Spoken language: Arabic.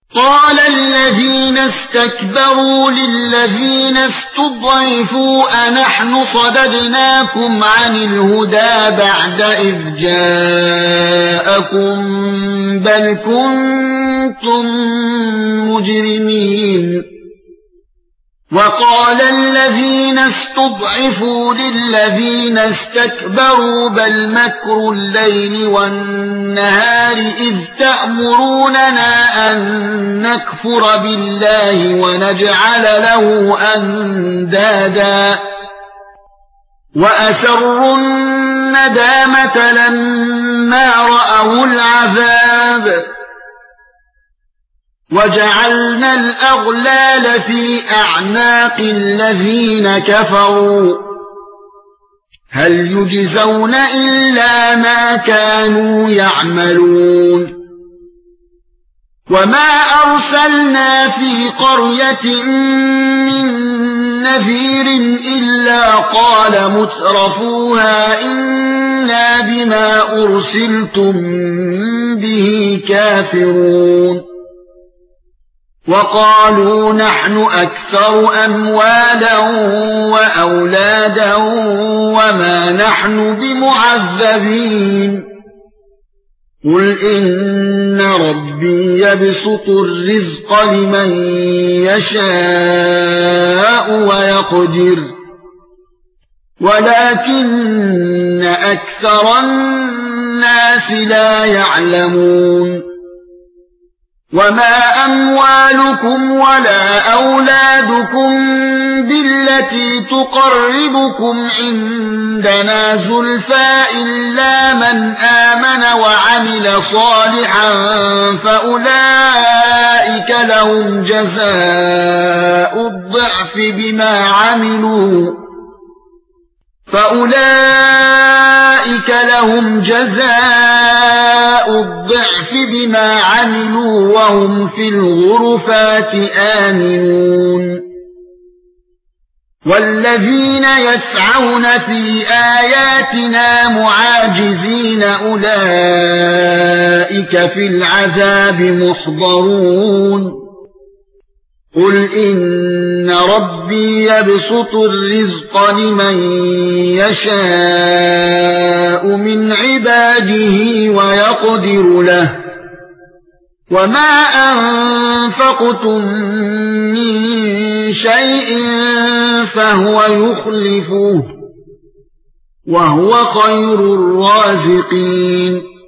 قال الذين استكبروا للذين استضعفوا أنحن صددناكم عن الهدى بعد إذ جاءكم بل كنتم مجرمين وقال الذين استضعفوا للذين استكبروا بل مكر الليل والنهار إذ تأمروننا أن نكفر بالله ونجعل له أندادا وأسروا الندامة لما رأوا العذاب وجعلنا الأغلال في أعناق الذين كفروا هل يجزون إلا ما كانوا يعملون وما أرسلنا في قرية من نذير إلا قال مترفوها إنا بما أرسلتم به كافرون وقالوا نحن أكثر أموالا وأولادا وما نحن بمعذبين قل إن ربي يبسط الرزق لمن يشاء ويقدر ولكن أكثر الناس لا يعلمون وما أموالكم ولا أولادكم بالتي تقربكم عندنا زلفى إلا من آمن وعمل صالحا فأولئك لهم جزاء الضعف بما عملوا وهم في الغرفات آمنون والذين يسعون في آياتنا معاجزين أولئك في العذاب محضرون قل إن ربي يبسط الرزق لمن يشاء من عباده ويقدر له وما أنفقتم من شيء فهو يخلفه وهو خير الرازقين